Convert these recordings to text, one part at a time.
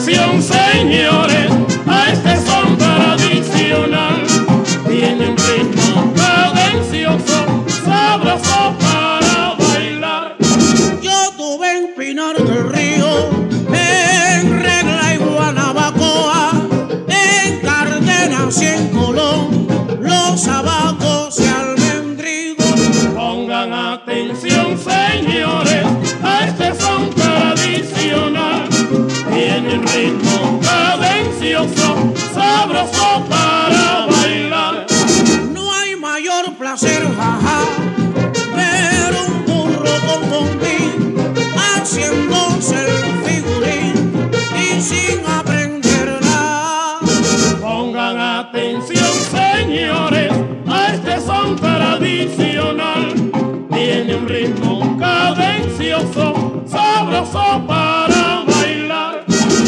atención, señores, a este son tradicional. Tiene un ritmo cadencioso, sabroso para bailar. Yo tuve en Pinar del Río, en Regla y Guanabacoa, en Cárdenas y en Colón, los abacos y almendrigos. Pongan atención, señores, a este son tradicional. Tiene un ritmo cadencioso, sabroso para bailar. No hay mayor placer, jaja, ver un burro con bombín haciéndose el figurín y sin aprender nada. Pongan atención, señores, a este son tradicional. Tiene un ritmo cadencioso, sabroso para bailar.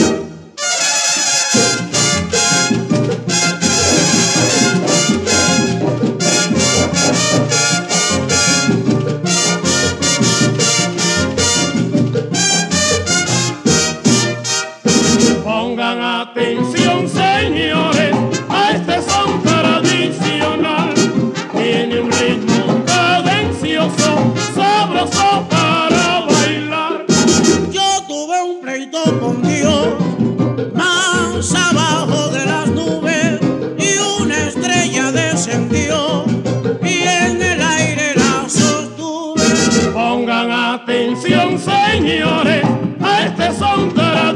Pongan atención, señores, a este son tradicional. Tiene un ritmo cadencioso, sabroso para bailar. Yo tuve un pleito con Dios, más abajo de las nubes, y una estrella descendió y en el aire la sostuve. Pongan atención, señores, a este son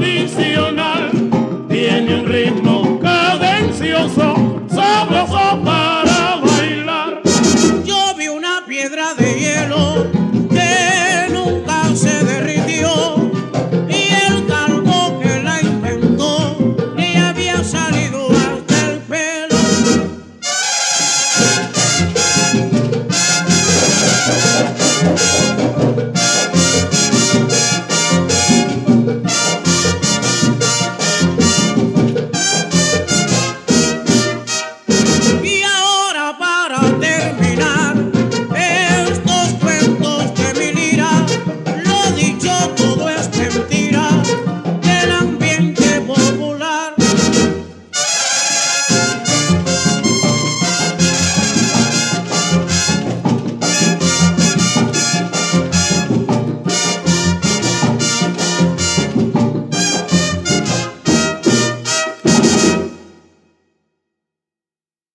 tradicional. Tiene un ritmo cadencioso, sabroso para